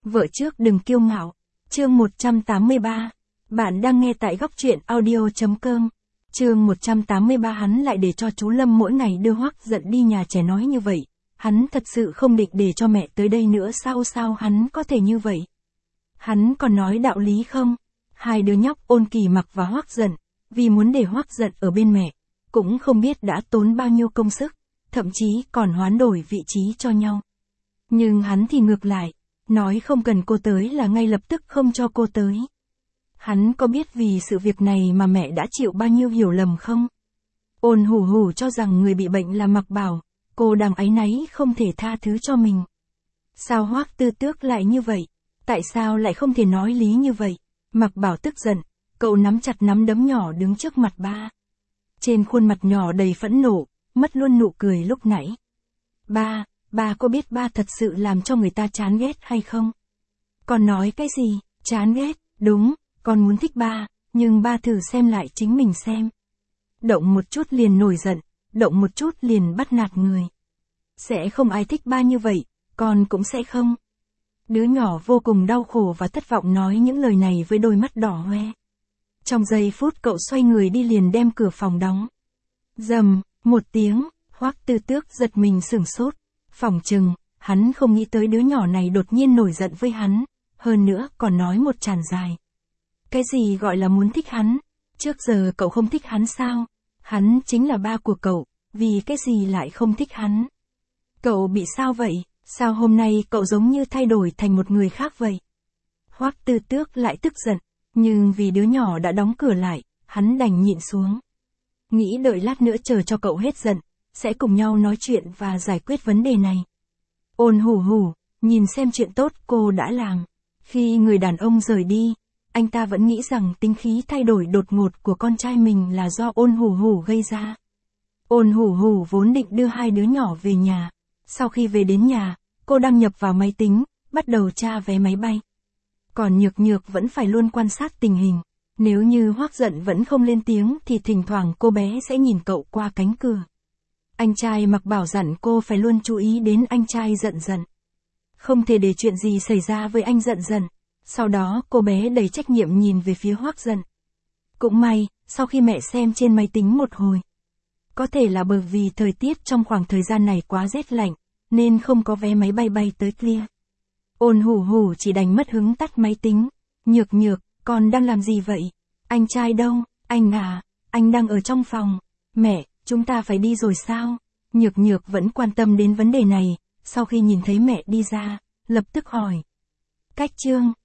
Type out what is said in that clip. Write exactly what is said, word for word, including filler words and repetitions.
Vợ trước đừng kiêu ngạo. Chương một trăm tám mươi ba. Bạn đang nghe tại góc truyện audio.com. Chương một trăm tám mươi ba. Hắn lại để cho chú Lâm mỗi ngày đưa Hoắc Dận đi nhà trẻ nói như vậy. Hắn thật sự không định để cho mẹ tới đây nữa sao sao hắn có thể như vậy? Hắn còn nói đạo lý không? Hai đứa nhóc Ôn Kỳ Mặc và Hoắc Dận, vì muốn để Hoắc Dận ở bên mẹ, cũng không biết đã tốn bao nhiêu công sức, thậm chí còn hoán đổi vị trí cho nhau. Nhưng hắn thì ngược lại, nói không cần cô tới là ngay lập tức không cho cô tới. Hắn có biết vì sự việc này mà mẹ đã chịu bao nhiêu hiểu lầm không? Ôn Hủ Hủ cho rằng người bị bệnh là Mặc Bảo, cô đang áy náy không thể tha thứ cho mình. Sao Hoắc Tư Tước lại như vậy? Tại sao lại không thể nói lý như vậy? Mặc Bảo tức giận, cậu nắm chặt nắm đấm nhỏ đứng trước mặt ba. Trên khuôn mặt nhỏ đầy phẫn nộ, mất luôn nụ cười lúc nãy. Ba, ba có biết ba thật sự làm cho người ta chán ghét hay không? Con nói cái gì? Chán ghét? Đúng, con muốn thích ba, nhưng ba thử xem lại chính mình xem. Động một chút liền nổi giận, động một chút liền bắt nạt người. Sẽ không ai thích ba như vậy, con cũng sẽ không. Đứa nhỏ vô cùng đau khổ và thất vọng nói những lời này với đôi mắt đỏ hoe. Trong giây phút cậu xoay người đi liền đem cửa phòng đóng. Rầm, một tiếng, Hoắc Tư Tước giật mình sửng sốt. Phỏng chừng, hắn không nghĩ tới đứa nhỏ này đột nhiên nổi giận với hắn, hơn nữa còn nói một tràn dài. Cái gì gọi là muốn thích hắn? Trước giờ cậu không thích hắn sao? Hắn chính là ba của cậu, vì cái gì lại không thích hắn? Cậu bị sao vậy? Sao hôm nay cậu giống như thay đổi thành một người khác vậy? Hoắc Tư Tước lại tức giận, nhưng vì đứa nhỏ đã đóng cửa lại, hắn đành nhịn xuống. Nghĩ đợi lát nữa chờ cho cậu hết giận, sẽ cùng nhau nói chuyện và giải quyết vấn đề này. Ôn Hủ Hủ, nhìn xem chuyện tốt cô đã làm. Khi người đàn ông rời đi, anh ta vẫn nghĩ rằng tính khí thay đổi đột ngột của con trai mình là do Ôn Hủ Hủ gây ra. Ôn Hủ Hủ vốn định đưa hai đứa nhỏ về nhà. Sau khi về đến nhà, cô đăng nhập vào máy tính, bắt đầu tra vé máy bay. Còn Nhược Nhược vẫn phải luôn quan sát tình hình. Nếu như Hoắc Dận vẫn không lên tiếng thì thỉnh thoảng cô bé sẽ nhìn cậu qua cánh cửa. Anh trai Mặc Bảo dặn cô phải luôn chú ý đến anh trai Dận Dận. Không thể để chuyện gì xảy ra với anh Dận Dận. Sau đó cô bé đầy trách nhiệm nhìn về phía Hoắc Dận. Cũng may, sau khi mẹ xem trên máy tính một hồi. Có thể là bởi vì thời tiết trong khoảng thời gian này quá rét lạnh, nên không có vé máy bay bay tới Clear. Ôn Hủ Hủ chỉ đành mất hứng tắt máy tính. Nhược Nhược, con đang làm gì vậy? Anh trai đâu? Anh à, anh đang ở trong phòng. Mẹ, chúng ta phải đi rồi sao? Nhược Nhược vẫn quan tâm đến vấn đề này, sau khi nhìn thấy mẹ đi ra, lập tức hỏi. Cách Trương,